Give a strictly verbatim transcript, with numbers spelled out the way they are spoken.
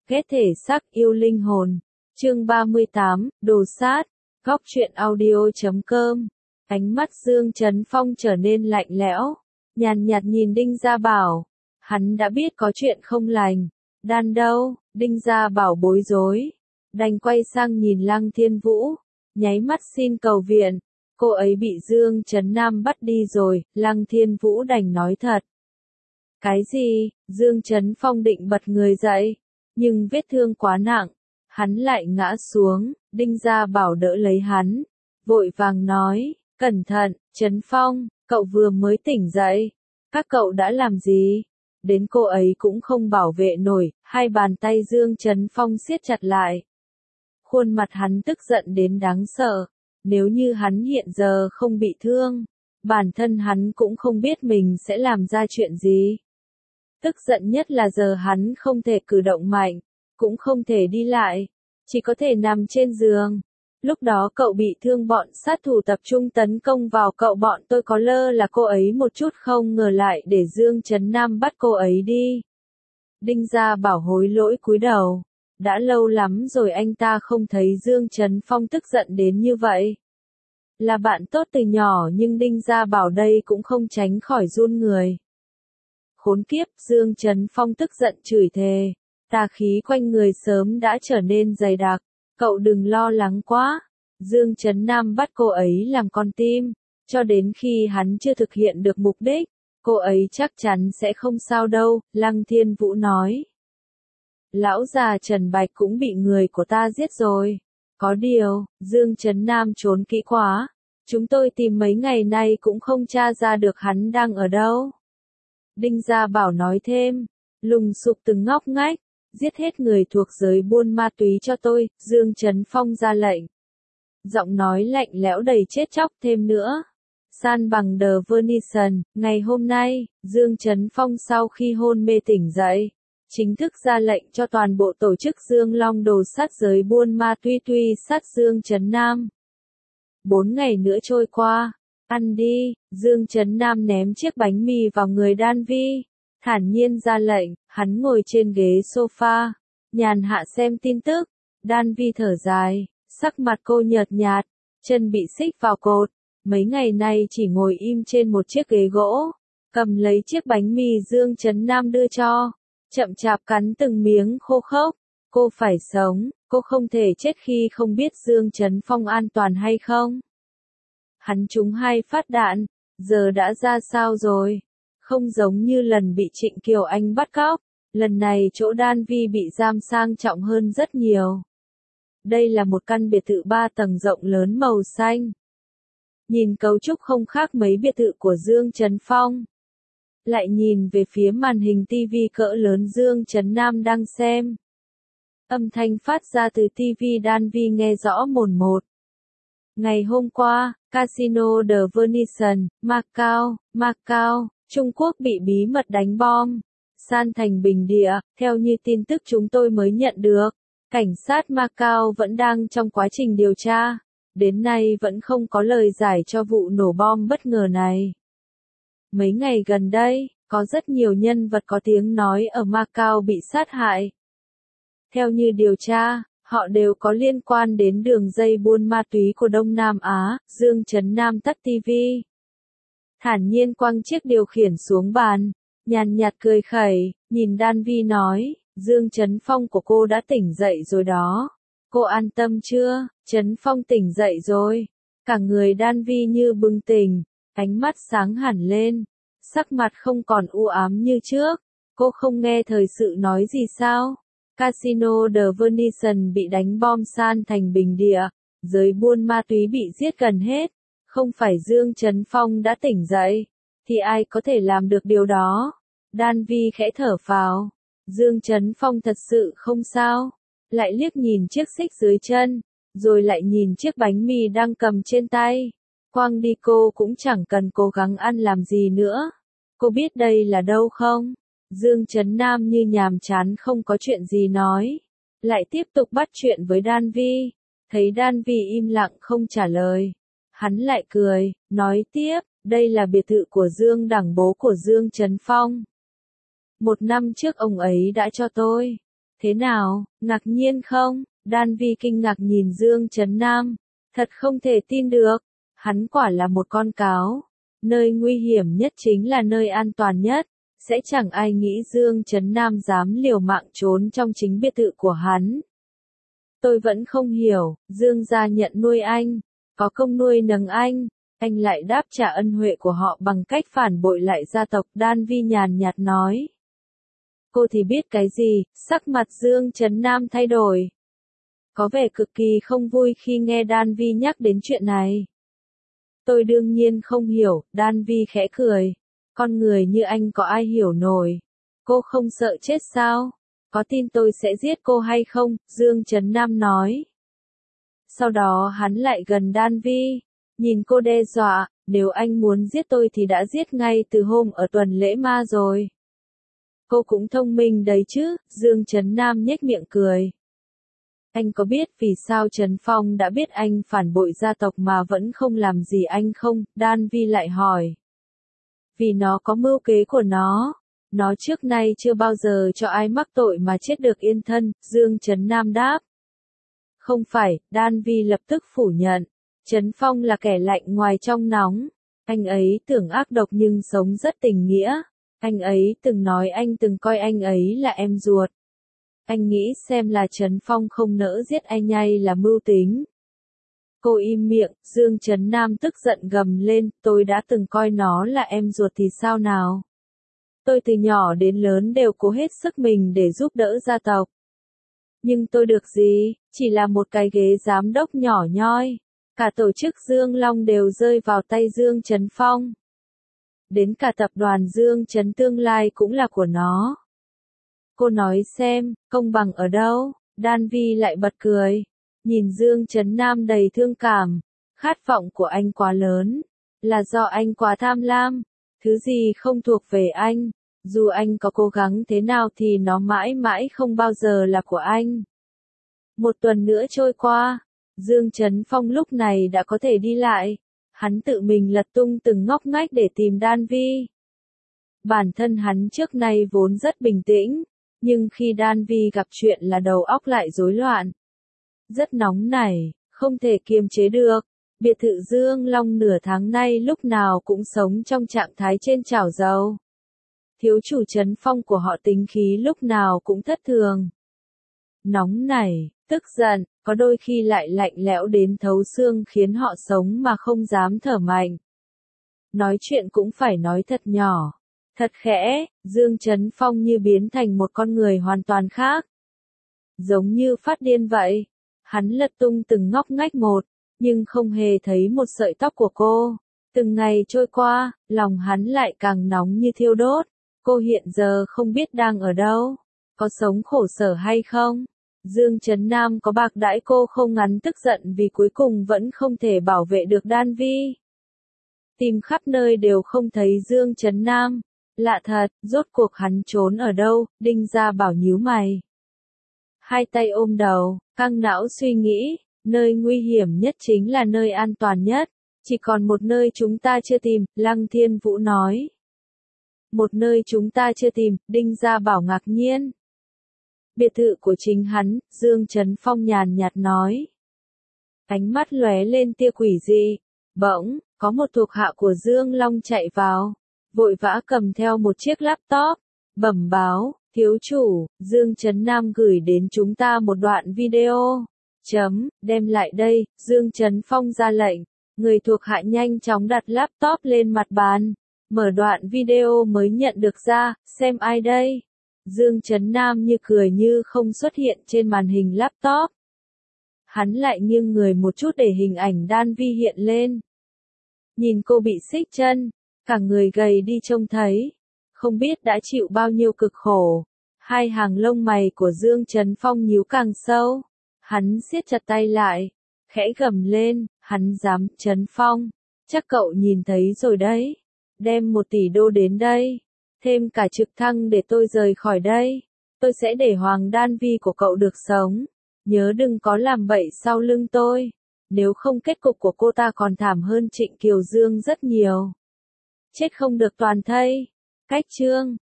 ghét thể xác yêu linh hồn. Chương ba mươi tám, đồ sát. Góc truyện audio chấm com. Ánh mắt Dương Trấn Phong trở nên lạnh lẽo, nhàn nhạt nhìn Đinh Gia Bảo. Hắn đã biết có chuyện không lành. Đan đâu? Đinh Gia Bảo bối rối, đành quay sang nhìn Lăng Thiên Vũ, nháy mắt xin cầu viện. Cô ấy bị Dương Trấn Nam bắt đi rồi. Lăng Thiên Vũ đành nói thật. Cái gì? Dương Trấn Phong định bật người dậy, nhưng vết thương quá nặng, hắn lại ngã xuống. Đinh Gia Bảo đỡ lấy hắn, vội vàng nói, cẩn thận, Trấn Phong, cậu vừa mới tỉnh dậy, các cậu đã làm gì? Đến cô ấy cũng không bảo vệ nổi. Hai bàn tay Dương Trấn Phong siết chặt lại. Khuôn mặt hắn tức giận đến đáng sợ. Nếu như hắn hiện giờ không bị thương, bản thân hắn cũng không biết mình sẽ làm ra chuyện gì. Tức giận nhất là giờ hắn không thể cử động mạnh, cũng không thể đi lại, chỉ có thể nằm trên giường. Lúc đó cậu bị thương, bọn sát thủ tập trung tấn công vào cậu, bọn tôi có lơ là cô ấy một chút không ngờ lại để Dương Trấn Nam bắt cô ấy đi. Đinh Gia Bảo hối lỗi cúi đầu. Đã lâu lắm rồi anh ta không thấy Dương Trấn Phong tức giận đến như vậy. Là bạn tốt từ nhỏ nhưng Đinh Gia Bảo đây cũng không tránh khỏi run người. Khốn kiếp, Dương Trấn Phong tức giận chửi thề. Tà khí quanh người sớm đã trở nên dày đặc. Cậu đừng lo lắng quá. Dương Trấn Nam bắt cô ấy làm con tim. Cho đến khi hắn chưa thực hiện được mục đích, cô ấy chắc chắn sẽ không sao đâu. Lăng Thiên Vũ nói. Lão già Trần Bạch cũng bị người của ta giết rồi. Có điều, Dương Trấn Nam trốn kỹ quá. Chúng tôi tìm mấy ngày nay cũng không tra ra được hắn đang ở đâu. Đinh Gia Bảo nói thêm. Lùng sục từng ngóc ngách. Giết hết người thuộc giới buôn ma túy cho tôi. Dương Trấn Phong ra lệnh. Giọng nói lạnh lẽo đầy chết chóc. Thêm nữa. San bằng The Venetian. Ngày hôm nay, Dương Trấn Phong sau khi hôn mê tỉnh dậy, chính thức ra lệnh cho toàn bộ tổ chức Dương Long đồ sát giới buôn ma túy truy sát Dương Trấn Nam. Bốn ngày nữa trôi qua. Ăn đi. Dương Trấn Nam ném chiếc bánh mì vào người Đan Vi, thản nhiên ra lệnh. Hắn ngồi trên ghế sofa, nhàn hạ xem tin tức. Đan Vi thở dài, sắc mặt cô nhợt nhạt, chân bị xích vào cột. Mấy ngày nay chỉ ngồi im trên một chiếc ghế gỗ, cầm lấy chiếc bánh mì Dương Trấn Nam đưa cho, chậm chạp cắn từng miếng khô khốc. Cô phải sống, cô không thể chết khi không biết Dương Trấn Phong an toàn hay không. Hắn trúng hai phát đạn, giờ đã ra sao rồi? Không giống như lần bị Trịnh Kiều Anh bắt cóc, lần này chỗ Đan Vi bị giam sang trọng hơn rất nhiều. Đây là một căn biệt thự ba tầng rộng lớn màu xanh. Nhìn cấu trúc không khác mấy biệt thự của Dương Trấn Phong. Lại nhìn về phía màn hình tivi cỡ lớn Dương Trấn Nam đang xem. Âm thanh phát ra từ tivi Đan Vi nghe rõ mồn một. Ngày hôm qua, Casino The Venetian, Macau, Macau, Trung Quốc bị bí mật đánh bom, san thành bình địa. Theo như tin tức chúng tôi mới nhận được, cảnh sát Macau vẫn đang trong quá trình điều tra. Đến nay vẫn không có lời giải cho vụ nổ bom bất ngờ này. Mấy ngày gần đây, có rất nhiều nhân vật có tiếng nói ở Macau bị sát hại. Theo như điều tra, họ đều có liên quan đến đường dây buôn ma túy của Đông Nam Á. Dương Trấn Nam tắt tivi, thản nhiên quăng chiếc điều khiển xuống bàn, nhàn nhạt cười khẩy, nhìn Đan Vi nói, Dương Trấn Phong của cô đã tỉnh dậy rồi đó. Cô an tâm chưa? Trấn Phong tỉnh dậy rồi. Cả người Đan Vi như bừng tỉnh, ánh mắt sáng hẳn lên, sắc mặt không còn u ám như trước. Cô không nghe thời sự nói gì sao? Casino The Venetian bị đánh bom san thành bình địa, giới buôn ma túy bị giết gần hết. Không phải Dương Trấn Phong đã tỉnh dậy, thì ai có thể làm được điều đó? Đan Vi khẽ thở phào. Dương Trấn Phong thật sự không sao. Lại liếc nhìn chiếc xích dưới chân, rồi lại nhìn chiếc bánh mì đang cầm trên tay. Quang đi, cô cũng chẳng cần cố gắng ăn làm gì nữa. Cô biết đây là đâu không? Dương Trấn Nam như nhàm chán không có chuyện gì nói. Lại tiếp tục bắt chuyện với Đan Vi. Thấy Đan Vi im lặng không trả lời, hắn lại cười, nói tiếp, đây là biệt thự của Dương Đẳng, bố của Dương Trấn Phong. Một năm trước ông ấy đã cho tôi. Thế nào, ngạc nhiên không? Đan Vi kinh ngạc nhìn Dương Trấn Nam. Thật không thể tin được. Hắn quả là một con cáo. Nơi nguy hiểm nhất chính là nơi an toàn nhất. Sẽ chẳng ai nghĩ Dương Trấn Nam dám liều mạng trốn trong chính biệt thự của hắn. Tôi vẫn không hiểu, Dương gia nhận nuôi anh. Có công nuôi nấng anh. Anh lại đáp trả ân huệ của họ bằng cách phản bội lại gia tộc. Đan Vi nhàn nhạt nói. Cô thì biết cái gì, sắc mặt Dương Trấn Nam thay đổi. Có vẻ cực kỳ không vui khi nghe Đan Vi nhắc đến chuyện này. Tôi đương nhiên không hiểu, Đan Vi khẽ cười. Con người như anh có ai hiểu nổi. Cô không sợ chết sao? Có tin tôi sẽ giết cô hay không? Dương Trấn Nam nói. Sau đó hắn lại gần Đan Vi. Nhìn cô đe dọa, nếu anh muốn giết tôi thì đã giết ngay từ hôm ở tuần lễ ma rồi. Cô cũng thông minh đấy chứ, Dương Trấn Nam nhếch miệng cười. Anh có biết vì sao Trấn Phong đã biết anh phản bội gia tộc mà vẫn không làm gì anh không? Đan Vi lại hỏi. Vì nó có mưu kế của nó. Nó trước nay chưa bao giờ cho ai mắc tội mà chết được yên thân, Dương Trấn Nam đáp. Không phải, Đan Vi lập tức phủ nhận. Trấn Phong là kẻ lạnh ngoài trong nóng. Anh ấy tưởng ác độc nhưng sống rất tình nghĩa. Anh ấy từng nói anh từng coi anh ấy là em ruột. Anh nghĩ xem là Trấn Phong không nỡ giết anh hay là mưu tính. Cô im miệng, Dương Trấn Nam tức giận gầm lên, tôi đã từng coi nó là em ruột thì sao nào? Tôi từ nhỏ đến lớn đều cố hết sức mình để giúp đỡ gia tộc. Nhưng tôi được gì, chỉ là một cái ghế giám đốc nhỏ nhoi. Cả tổ chức Dương Long đều rơi vào tay Dương Trấn Phong. Đến cả tập đoàn Dương Trấn tương lai cũng là của nó. Cô nói xem, công bằng ở đâu? Đan Vi lại bật cười. Nhìn Dương Trấn Nam đầy thương cảm. Khát vọng của anh quá lớn. Là do anh quá tham lam. Thứ gì không thuộc về anh. Dù anh có cố gắng thế nào thì nó mãi mãi không bao giờ là của anh. Một tuần nữa trôi qua. Dương Trấn Phong lúc này đã có thể đi lại. Hắn tự mình lật tung từng ngóc ngách để tìm Đan Vi. Bản thân hắn trước nay vốn rất bình tĩnh. Nhưng khi Đan Vi gặp chuyện là đầu óc lại rối loạn. Rất nóng nảy, không thể kiềm chế được. Biệt thự Dương Long nửa tháng nay lúc nào cũng sống trong trạng thái trên chảo dầu. Thiếu chủ Trấn Phong của họ tính khí lúc nào cũng thất thường. Nóng nảy, tức giận, có đôi khi lại lạnh lẽo đến thấu xương khiến họ sống mà không dám thở mạnh. Nói chuyện cũng phải nói thật nhỏ, thật khẽ, Dương Trấn Phong như biến thành một con người hoàn toàn khác. Giống như phát điên vậy, hắn lật tung từng ngóc ngách một, nhưng không hề thấy một sợi tóc của cô. Từng ngày trôi qua, lòng hắn lại càng nóng như thiêu đốt. Cô hiện giờ không biết đang ở đâu, có sống khổ sở hay không. Dương Trấn Nam có bạc đãi cô không ngắn tức giận vì cuối cùng vẫn không thể bảo vệ được Đan Vi. Tìm khắp nơi đều không thấy Dương Trấn Nam. Lạ thật, rốt cuộc hắn trốn ở đâu? Đinh Gia Bảo nhíu mày. Hai tay ôm đầu, căng não suy nghĩ, nơi nguy hiểm nhất chính là nơi an toàn nhất. Chỉ còn một nơi chúng ta chưa tìm, Lăng Thiên Vũ nói. Một nơi chúng ta chưa tìm, Đinh Gia Bảo ngạc nhiên. Biệt thự của chính hắn, Dương Trấn Phong nhàn nhạt nói. Ánh mắt lóe lên tia quỷ dị. Bỗng, có một thuộc hạ của Dương Long chạy vào, vội vã cầm theo một chiếc laptop, bẩm báo, thiếu chủ, Dương Trấn Nam gửi đến chúng ta một đoạn video. Chấm, đem lại đây, Dương Trấn Phong ra lệnh. Người thuộc hạ nhanh chóng đặt laptop lên mặt bàn, mở đoạn video mới nhận được ra, xem ai đây. Dương Trấn Nam như cười như không xuất hiện trên màn hình laptop. Hắn lại nghiêng người một chút để hình ảnh Đan Vi hiện lên. Nhìn cô bị xích chân, cả người gầy đi trông thấy, không biết đã chịu bao nhiêu cực khổ. Hai hàng lông mày của Dương Trấn Phong nhíu càng sâu. Hắn siết chặt tay lại, khẽ gầm lên, hắn dám, Trấn Phong, chắc cậu nhìn thấy rồi đấy. Đem một tỷ đô đến đây, thêm cả trực thăng để tôi rời khỏi đây. Tôi sẽ để Hoàng Đan Vi của cậu được sống. Nhớ đừng có làm bậy sau lưng tôi. Nếu không kết cục của cô ta còn thảm hơn Trịnh Kiều Dương rất nhiều. Chết không được toàn thây. Cách chương